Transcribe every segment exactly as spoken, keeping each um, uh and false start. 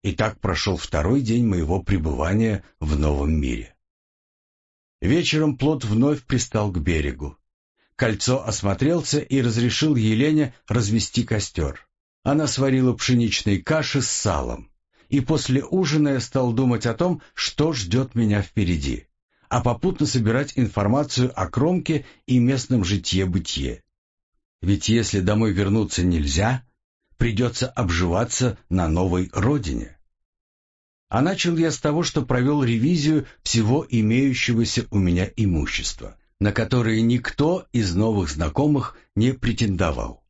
И так прошел второй день моего пребывания в новом мире. Вечером плот вновь пристал к берегу. Кольцо осмотрелся и разрешил Елене развести костер. Она сварила пшеничной каши с салом. И после ужина я стал думать о том, что ждет меня впереди, а попутно собирать информацию о Кромке и местном житье-бытие. Ведь если домой вернуться нельзя, придется обживаться на новой родине. А начал я с того, что провел ревизию всего имеющегося у меня имущества, на которое никто из новых знакомых не претендовал.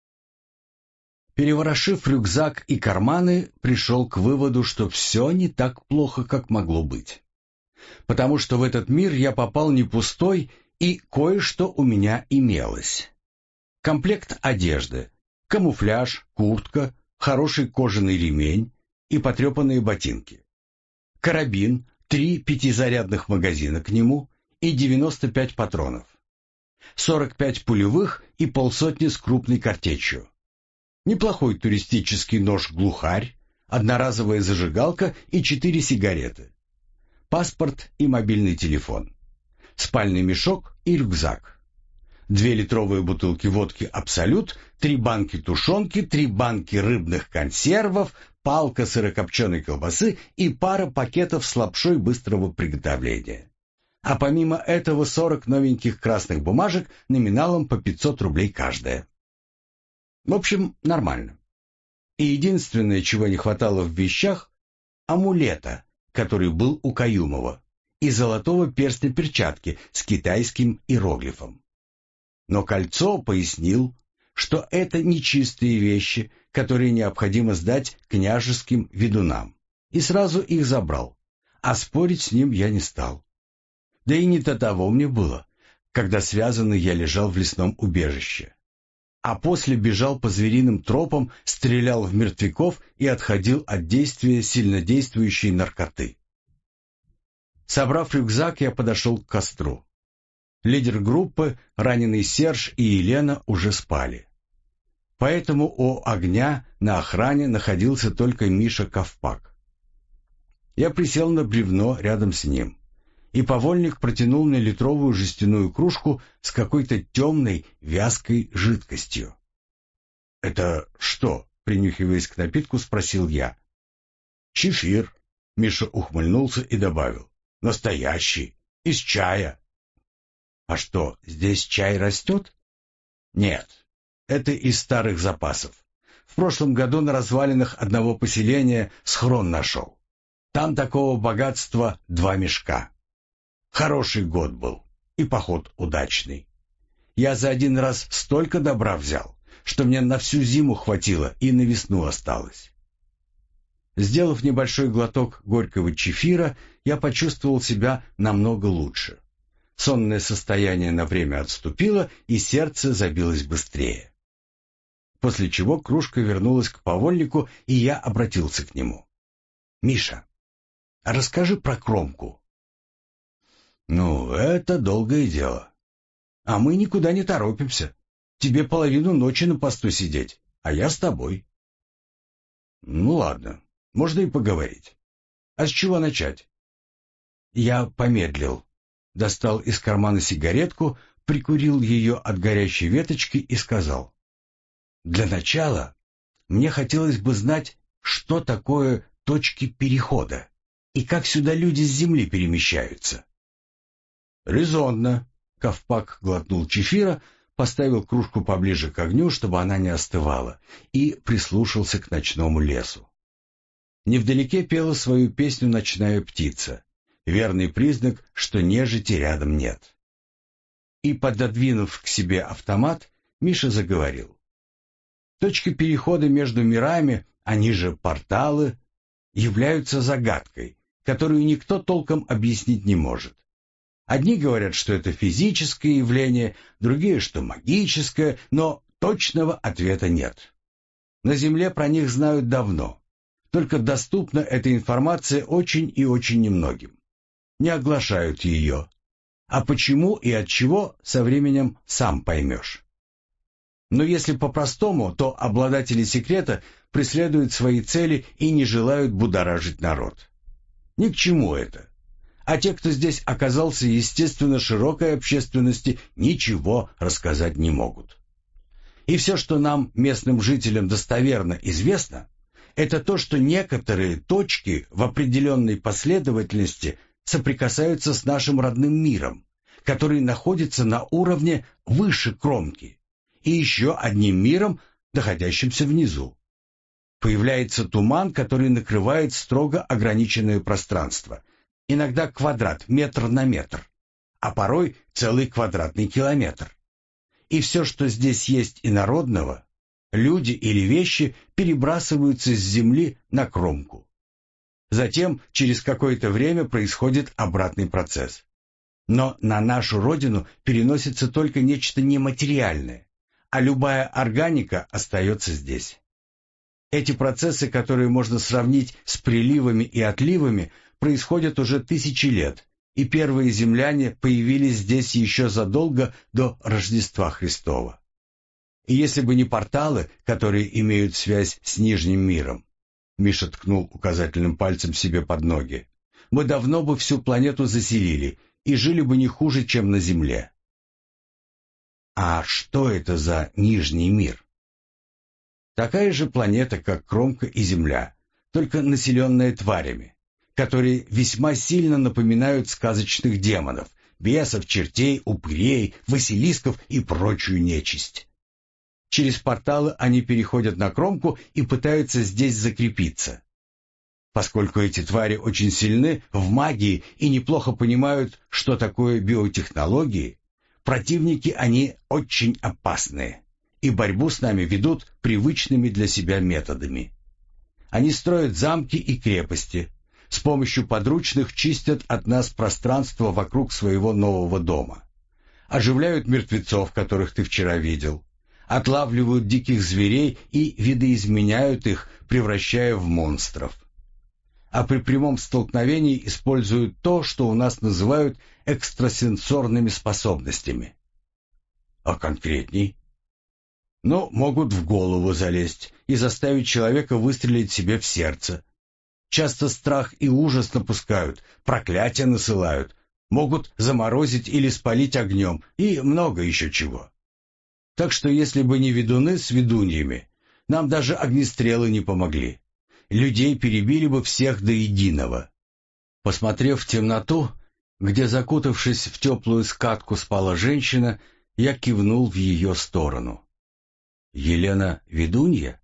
Переворошив рюкзак и карманы, пришел к выводу, что все не так плохо, как могло быть. Потому что в этот мир я попал не пустой, и кое-что у меня имелось. Комплект одежды, камуфляж, куртка, хороший кожаный ремень и потрепанные ботинки. Карабин, три пятизарядных магазина к нему и девяносто пять патронов. сорок пять пулевых и полсотни с крупной картечью. Неплохой туристический нож-глухарь, одноразовая зажигалка и четыре сигареты. Паспорт и мобильный телефон. Спальный мешок и рюкзак. Две литровые бутылки водки «Абсолют», три банки тушенки, три банки рыбных консервов, палка сырокопченой колбасы и пара пакетов с лапшой быстрого приготовления. А помимо этого сорок новеньких красных бумажек номиналом по пятьсот рублей каждая. В общем, нормально. И единственное, чего не хватало в вещах — амулета, который был у Каюмова, и золотого перстня перчатки с китайским иероглифом. Но Кольцо пояснил, что это нечистые вещи, которые необходимо сдать княжеским ведунам, и сразу их забрал, а спорить с ним я не стал. Да и не до того мне было, когда связанный я лежал в лесном убежище. А после бежал по звериным тропам, стрелял в мертвяков и отходил от действия сильнодействующей наркоты. Собрав рюкзак, я подошел к костру. Лидер группы, раненый Серж и Елена уже спали. Поэтому у огня на охране находился только Миша Ковпак. Я присел на бревно рядом с ним, и повольник протянул мне литровую жестяную кружку с какой-то темной вязкой жидкостью. «Это что?» — принюхиваясь к напитку, спросил я. «Чефир», — Миша ухмыльнулся и добавил. «Настоящий, из чая». «А что, здесь чай растет?» «Нет, это из старых запасов. В прошлом году на развалинах одного поселения схрон нашел. Там такого богатства два мешка. Хороший год был, и поход удачный. Я за один раз столько добра взял, что мне на всю зиму хватило и на весну осталось». Сделав небольшой глоток горького чефира, я почувствовал себя намного лучше. Сонное состояние на время отступило, и сердце забилось быстрее. После чего кружка вернулась к повольнику, и я обратился к нему. «Миша, а расскажи про Кромку». «Ну, это долгое дело. А мы никуда не торопимся. Тебе половину ночи на посту сидеть, а я с тобой». «Ну ладно, можно и поговорить. А с чего начать?» Я помедлил. Достал из кармана сигаретку, прикурил ее от горящей веточки и сказал: «Для начала мне хотелось бы знать, что такое точки перехода и как сюда люди с Земли перемещаются». «Резонно», — Ковпак глотнул чефира, поставил кружку поближе к огню, чтобы она не остывала, и прислушался к ночному лесу. Невдалеке пела свою песню ночная птица. Верный признак, что нежити рядом нет. И, пододвинув к себе автомат, Миша заговорил. Точки перехода между мирами, они же порталы, являются загадкой, которую никто толком объяснить не может. Одни говорят, что это физическое явление, другие, что магическое, но точного ответа нет. На Земле про них знают давно, только доступна эта информация очень и очень немногим. Не оглашают ее. А почему и от чего, со временем сам поймешь. Но если по-простому, то обладатели секрета преследуют свои цели и не желают будоражить народ. Ни к чему это. А те, кто здесь оказался, естественно, широкой общественности ничего рассказать не могут. И все, что нам, местным жителям, достоверно известно, это то, что некоторые точки в определенной последовательности соприкасаются с нашим родным миром, который находится на уровне выше кромки, и еще одним миром, находящимся внизу. Появляется туман, который накрывает строго ограниченное пространство, иногда квадрат, метр на метр, а порой целый квадратный километр. И все, что здесь есть инородного, люди или вещи, перебрасываются с земли на кромку. Затем, через какое-то время, происходит обратный процесс. Но на нашу родину переносится только нечто нематериальное, а любая органика остается здесь. Эти процессы, которые можно сравнить с приливами и отливами, происходят уже тысячи лет, и первые земляне появились здесь еще задолго до Рождества Христова. И если бы не порталы, которые имеют связь с Нижним миром, Миша ткнул указательным пальцем себе под ноги, мы давно бы всю планету заселили и жили бы не хуже, чем на Земле. А что это за Нижний мир? Такая же планета, как Кромка и Земля, только населенная тварями, которые весьма сильно напоминают сказочных демонов, бесов, чертей, упырей, василисков и прочую нечисть. Через порталы они переходят на Кромку и пытаются здесь закрепиться. Поскольку эти твари очень сильны в магии и неплохо понимают, что такое биотехнологии, противники они очень опасные, и борьбу с нами ведут привычными для себя методами. Они строят замки и крепости, с помощью подручных чистят от нас пространство вокруг своего нового дома, оживляют мертвецов, которых ты вчера видел, отлавливают диких зверей и видоизменяют их, превращая в монстров. А при прямом столкновении используют то, что у нас называют экстрасенсорными способностями. А конкретней? Ну, могут в голову залезть и заставить человека выстрелить себе в сердце. Часто страх и ужас напускают, проклятия насылают, могут заморозить или спалить огнем и много еще чего. Так что если бы не ведуны с ведуньями, нам даже огнестрелы не помогли. Людей перебили бы всех до единого. Посмотрев в темноту, где, закутавшись в теплую скатку, спала женщина, я кивнул в ее сторону. Елена ведунья?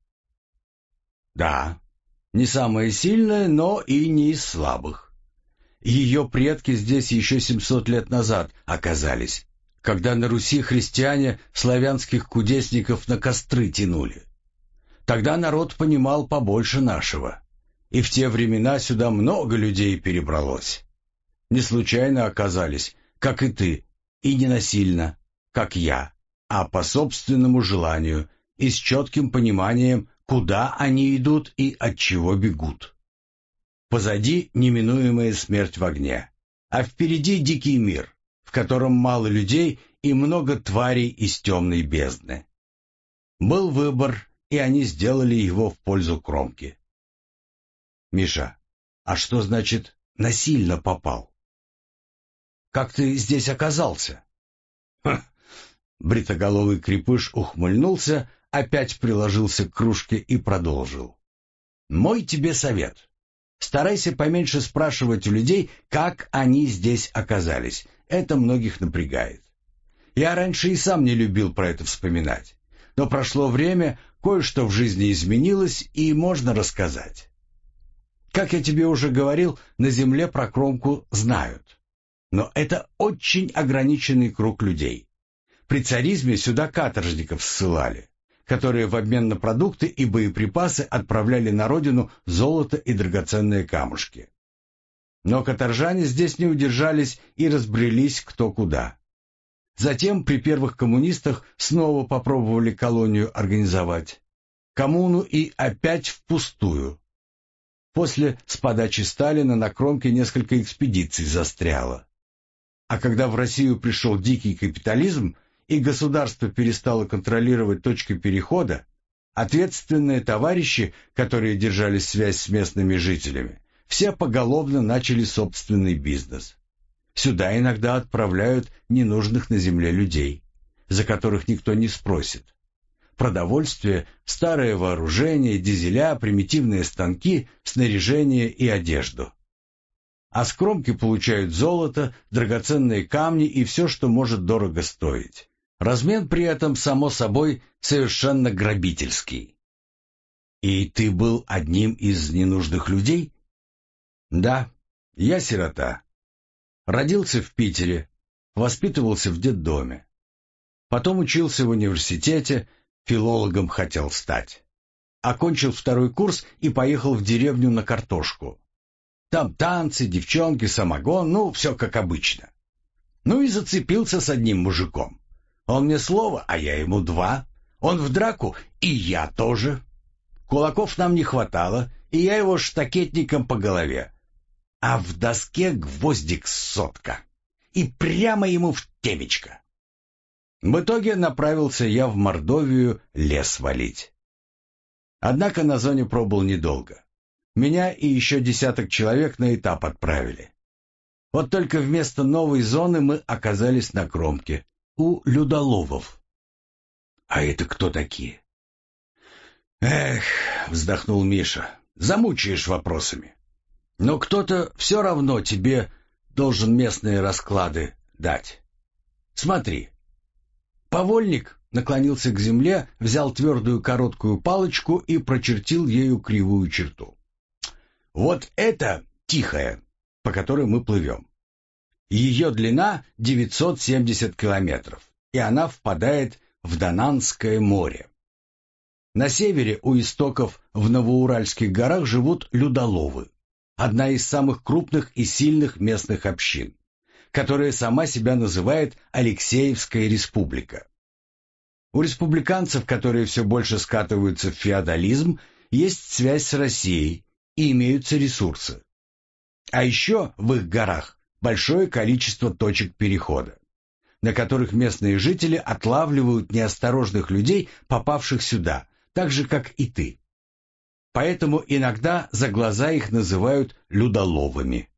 Да, не самая сильная, но и не из слабых. Ее предки здесь еще семьсот лет назад оказались, когда на Руси христиане славянских кудесников на костры тянули. Тогда народ понимал побольше нашего, и в те времена сюда много людей перебралось. Не случайно оказались, как и ты, и не насильно, как я, а по собственному желанию и с четким пониманием, куда они идут и от чего бегут. Позади неминуемая смерть в огне, а впереди дикий мир, в котором мало людей и много тварей из темной бездны. Был выбор, и они сделали его в пользу Кромки. Миша, а что значит «насильно попал»? Как ты здесь оказался? Ха! Бритоголовый крепыш ухмыльнулся, опять приложился к кружке и продолжил. Мой тебе совет. Старайся поменьше спрашивать у людей, как они здесь оказались. Это многих напрягает. Я раньше и сам не любил про это вспоминать. Но прошло время, кое-что в жизни изменилось, и можно рассказать. Как я тебе уже говорил, на Земле про Кромку знают. Но это очень ограниченный круг людей. При царизме сюда каторжников ссылали, которые в обмен на продукты и боеприпасы отправляли на родину золото и драгоценные камушки. Но каторжане здесь не удержались и разбрелись кто куда. Затем при первых коммунистах снова попробовали колонию организовать. Коммуну и опять впустую. После с подачи Сталина на Кромке несколько экспедиций застряло. А когда в Россию пришел дикий капитализм, и государство перестало контролировать точки перехода, ответственные товарищи, которые держали связь с местными жителями, все поголовно начали собственный бизнес. Сюда иногда отправляют ненужных на земле людей, за которых никто не спросит. Продовольствие, старое вооружение, дизеля, примитивные станки, снаряжение и одежду. А скромки получают золото, драгоценные камни и все, что может дорого стоить. Размен при этом, само собой, совершенно грабительский. И ты был одним из ненужных людей? Да, я сирота. Родился в Питере, воспитывался в детдоме. Потом учился в университете, филологом хотел стать. Окончил второй курс и поехал в деревню на картошку. Там танцы, девчонки, самогон, ну, все как обычно. Ну и зацепился с одним мужиком. Он мне слово, а я ему два. Он в драку, и я тоже. Кулаков нам не хватало, и я его штакетником по голове. А в доске гвоздик сотка. И прямо ему в темечко. В итоге направился я в Мордовию лес валить. Однако на зоне пробыл недолго. Меня и еще десяток человек на этап отправили. Вот только вместо новой зоны мы оказались на кромке, у людоловов. А это кто такие? Эх, вздохнул Миша, замучаешь вопросами. Но кто-то все равно тебе должен местные расклады дать. Смотри. Повольник наклонился к земле, взял твердую короткую палочку и прочертил ею кривую черту. Вот это Тихая, по которой мы плывем. Ее длина девятьсот семьдесят километров, и она впадает в Донанское море. На севере у истоков в Новоуральских горах живут людоловы, одна из самых крупных и сильных местных общин, которая сама себя называет Алексеевская республика. У республиканцев, которые все больше скатываются в феодализм, есть связь с Россией и имеются ресурсы. А еще в их горах большое количество точек перехода, на которых местные жители отлавливают неосторожных людей, попавших сюда, так же, как и ты. Поэтому иногда за глаза их называют людоловами.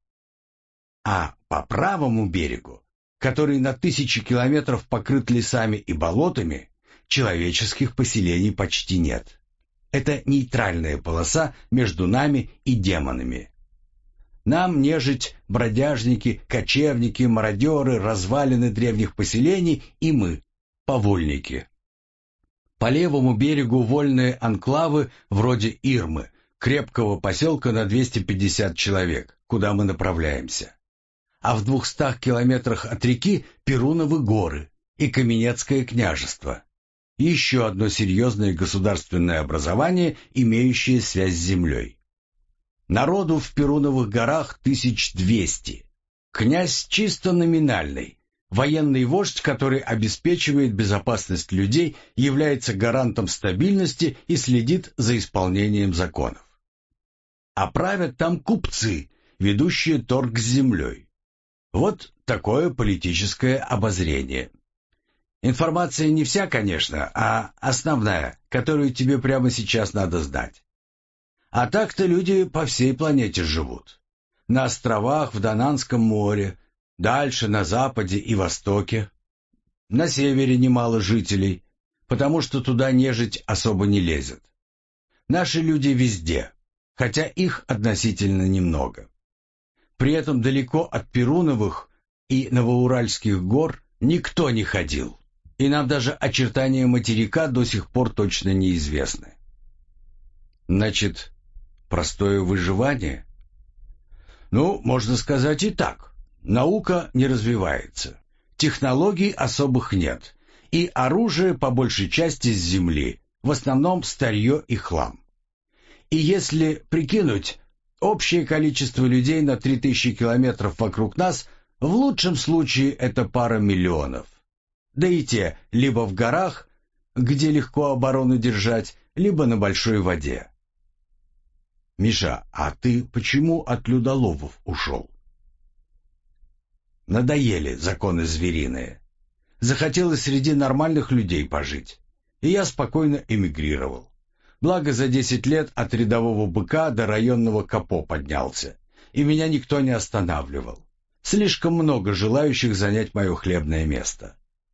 А по правому берегу, который на тысячи километров покрыт лесами и болотами, человеческих поселений почти нет. Это нейтральная полоса между нами и демонами. Нам нежить, бродяжники, кочевники, мародеры, развалины древних поселений и мы, повольники. По левому берегу вольные анклавы вроде Ирмы, крепкого поселка на двести пятьдесят человек, куда мы направляемся. А в двухстах километрах от реки Перуновы горы и Каменецкое княжество. Еще одно серьезное государственное образование, имеющее связь с землей. Народу в Перуновых горах тысяч двести. Князь чисто номинальный. Военный вождь, который обеспечивает безопасность людей, является гарантом стабильности и следит за исполнением законов. А правят там купцы, ведущие торг с землей. Вот такое политическое обозрение. Информация не вся, конечно, а основная, которую тебе прямо сейчас надо знать. А так-то люди по всей планете живут. На островах в Донанском море, дальше на западе и востоке. На севере немало жителей, потому что туда нежить особо не лезет. Наши люди везде, хотя их относительно немного. При этом далеко от Перуновых и Новоуральских гор никто не ходил. И нам даже очертания материка до сих пор точно неизвестны. Значит, простое выживание? Ну, можно сказать и так. Наука не развивается, технологий особых нет, и оружие по большей части с земли, в основном старье и хлам. И если прикинуть, общее количество людей на три тысячи километров вокруг нас, в лучшем случае это пара миллионов. Да и те либо в горах, где легко оборону держать, либо на большой воде. Миша, а ты почему от людоловов ушел? Надоели законы звериные. Захотелось среди нормальных людей пожить. И я спокойно эмигрировал. Благо за десять лет от рядового быка до районного капо поднялся, и меня никто не останавливал. Слишком много желающих занять мое хлебное место.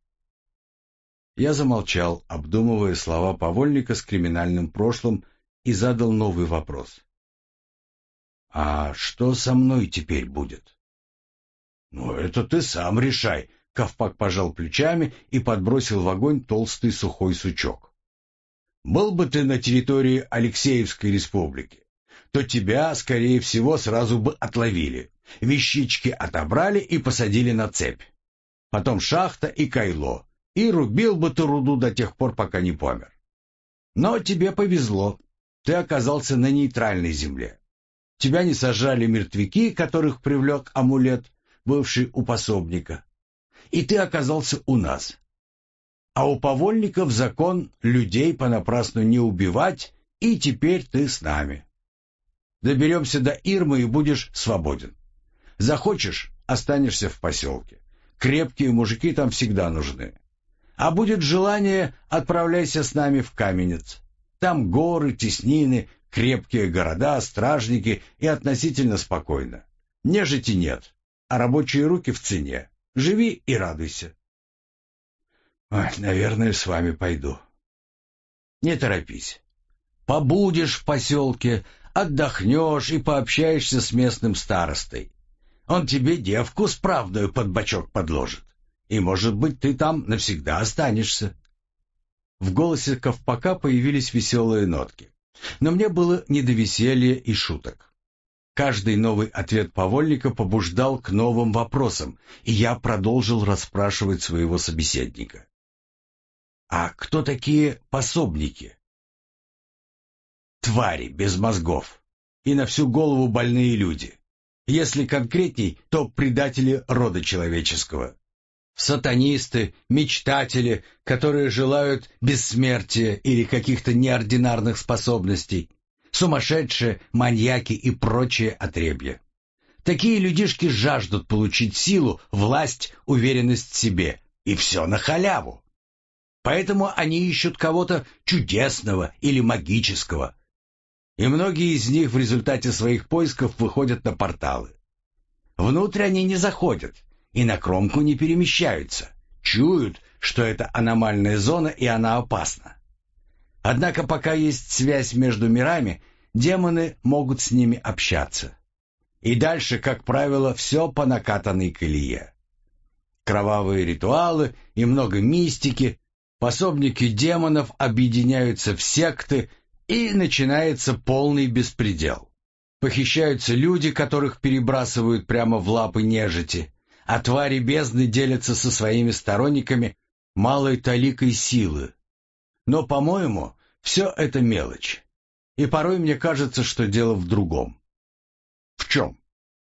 Я замолчал, обдумывая слова повольника с криминальным прошлым, и задал новый вопрос. «А что со мной теперь будет?» «Ну, это ты сам решай», — Ковпак пожал плечами и подбросил в огонь толстый сухой сучок. «Был бы ты на территории Алексеевской республики, то тебя, скорее всего, сразу бы отловили, вещички отобрали и посадили на цепь. Потом шахта и кайло, и рубил бы ты руду до тех пор, пока не помер. Но тебе повезло, ты оказался на нейтральной земле. Тебя не сожрали мертвяки, которых привлек амулет, бывший у пособника, и ты оказался у нас. А у повольников закон людей понапрасну не убивать, и теперь ты с нами. Доберемся до Ирмы и будешь свободен. Захочешь — останешься в поселке. Крепкие мужики там всегда нужны. А будет желание — отправляйся с нами в Каменец. Там горы, теснины, крепкие города, стражники и относительно спокойно. Нежити нет, а рабочие руки в цене. Живи и радуйся». «Ой, наверное, с вами пойду». «Не торопись. Побудешь в поселке, отдохнешь и пообщаешься с местным старостой. Он тебе девку с правдою под бочок подложит. И, может быть, ты там навсегда останешься». В голосе Ковпака появились веселые нотки. Но мне было не до веселья и шуток. Каждый новый ответ повольника побуждал к новым вопросам, и я продолжил расспрашивать своего собеседника. «А кто такие пособники?» «Твари без мозгов и на всю голову больные люди. Если конкретней, то предатели рода человеческого. Сатанисты, мечтатели, которые желают бессмертия или каких-то неординарных способностей, сумасшедшие, маньяки и прочие отребья. Такие людишки жаждут получить силу, власть, уверенность в себе, и все на халяву. Поэтому они ищут кого-то чудесного или магического. И многие из них в результате своих поисков выходят на порталы. Внутрь они не заходят и на кромку не перемещаются, чуют, что это аномальная зона и она опасна. Однако пока есть связь между мирами, демоны могут с ними общаться. И дальше, как правило, все по накатанной колее. Кровавые ритуалы и много мистики, пособники демонов объединяются в секты, и начинается полный беспредел. Похищаются люди, которых перебрасывают прямо в лапы нежити, а твари бездны делятся со своими сторонниками малой таликой силы. Но, по-моему, все это мелочь. И порой мне кажется, что дело в другом. В чем?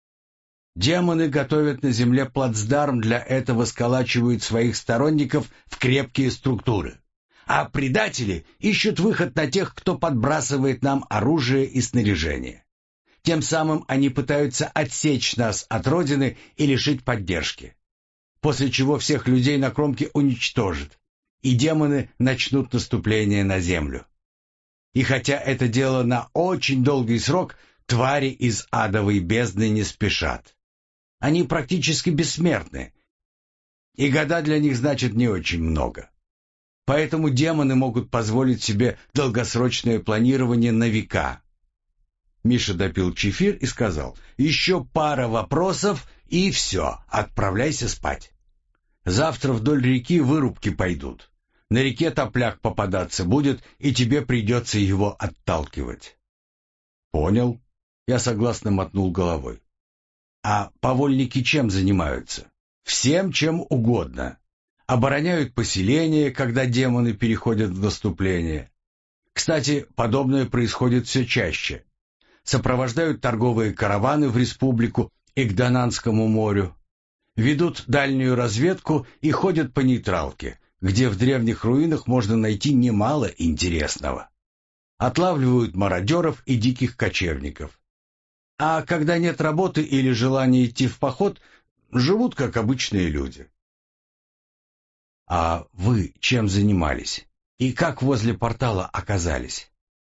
Демоны готовят на земле плацдарм, для этого сколачивают своих сторонников в крепкие структуры. А предатели ищут выход на тех, кто подбрасывает нам оружие и снаряжение. Тем самым они пытаются отсечь нас от Родины и лишить поддержки. После чего всех людей на кромке уничтожат, и демоны начнут наступление на землю. И хотя это дело на очень долгий срок, твари из адовой бездны не спешат. Они практически бессмертны, и года для них значат не очень много. Поэтому демоны могут позволить себе долгосрочное планирование на века. Миша допил чефир и сказал: «Еще пара вопросов, и все, отправляйся спать. Завтра вдоль реки вырубки пойдут. На реке топляк попадаться будет, и тебе придется его отталкивать». «Понял», — я согласно мотнул головой. «А повольники чем занимаются?» «Всем, чем угодно. Обороняют поселение, когда демоны переходят в наступление. Кстати, подобное происходит все чаще. Сопровождают торговые караваны в республику и к Донанскому морю. Ведут дальнюю разведку и ходят по нейтралке, где в древних руинах можно найти немало интересного. Отлавливают мародеров и диких кочевников. А когда нет работы или желания идти в поход, живут как обычные люди. А вы чем занимались? И как возле портала оказались?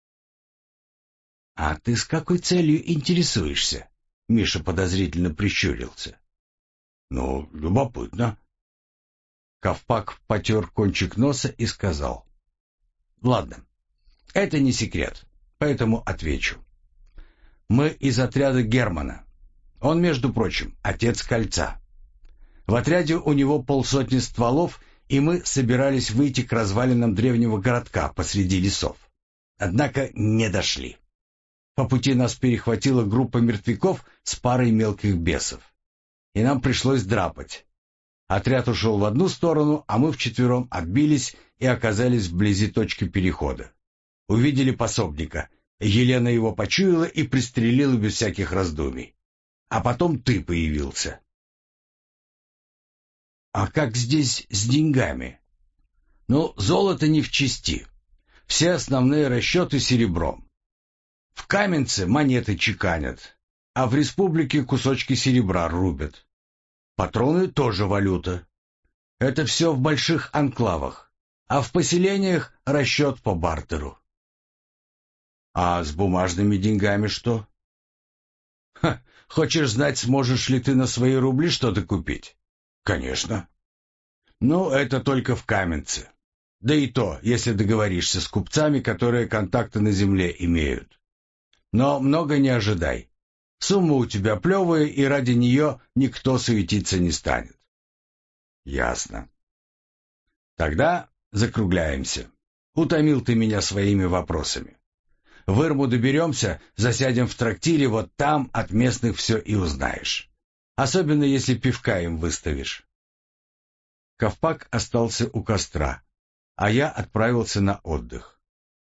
А ты с какой целью интересуешься? Миша подозрительно прищурился. Ну, любопытно. Ковпак потер кончик носа и сказал. Ладно, это не секрет, поэтому отвечу. Мы из отряда Германа. Он, между прочим, отец кольца. В отряде у него полсотни стволов, и мы собирались выйти к развалинам древнего городка посреди лесов. Однако не дошли. По пути нас перехватила группа мертвяков с парой мелких бесов. И нам пришлось драпать. Отряд ушел в одну сторону, а мы вчетвером отбились и оказались вблизи точки перехода. Увидели пособника. Елена его почуяла и пристрелила без всяких раздумий. А потом ты появился. А как здесь с деньгами? Ну, золото не в чести. Все основные расчеты серебром. В Каменце монеты чеканят, а в республике кусочки серебра рубят. Патроны тоже валюта. Это все в больших анклавах, а в поселениях расчет по бартеру. А с бумажными деньгами что? Ха, хочешь знать, сможешь ли ты на свои рубли что-то купить? Конечно. Ну, это только в Каменце. Да и то, если договоришься с купцами, которые контакты на земле имеют. Но много не ожидай. Сумма у тебя плевая, и ради нее никто суетиться не станет. Ясно. Тогда закругляемся. Утомил ты меня своими вопросами. В Ирму доберемся, засядем в трактире, вот там от местных все и узнаешь. Особенно, если пивка им выставишь. Ковпак остался у костра, а я отправился на отдых.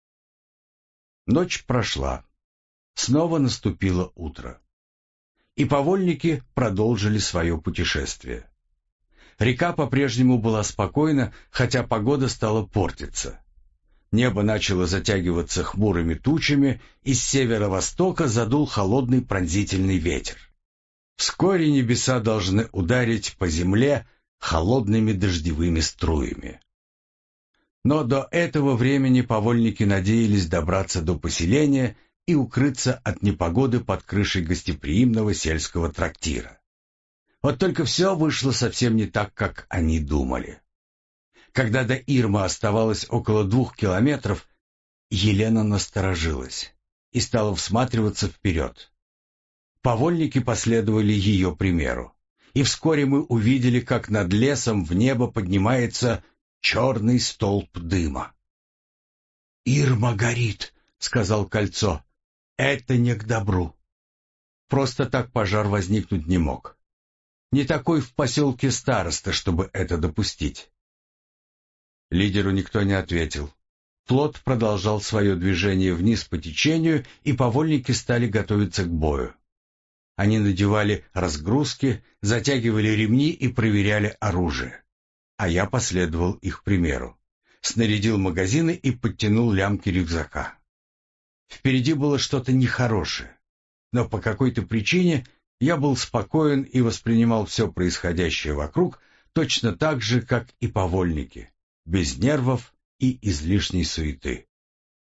Ночь прошла. Снова наступило утро. И повольники продолжили свое путешествие. Река по-прежнему была спокойна, хотя погода стала портиться. Небо начало затягиваться хмурыми тучами, и с северо-востока задул холодный пронзительный ветер. Вскоре небеса должны ударить по земле холодными дождевыми струями. Но до этого времени повольники надеялись добраться до поселения и укрыться от непогоды под крышей гостеприимного сельского трактира. Вот только все вышло совсем не так, как они думали. Когда до Ирмы оставалось около двух километров, Елена насторожилась и стала всматриваться вперед. Повольники последовали ее примеру, и вскоре мы увидели, как над лесом в небо поднимается черный столб дыма. «Ирма горит», — сказал Кольцо. «Это не к добру». Просто так пожар возникнуть не мог. Не такой в поселке староста, чтобы это допустить. Лидеру никто не ответил. Флот продолжал свое движение вниз по течению, и повольники стали готовиться к бою. Они надевали разгрузки, затягивали ремни и проверяли оружие. А я последовал их примеру. Снарядил магазины и подтянул лямки рюкзака. Впереди было что-то нехорошее, но по какой-то причине я был спокоен и воспринимал все происходящее вокруг точно так же, как и повольники, без нервов и излишней суеты.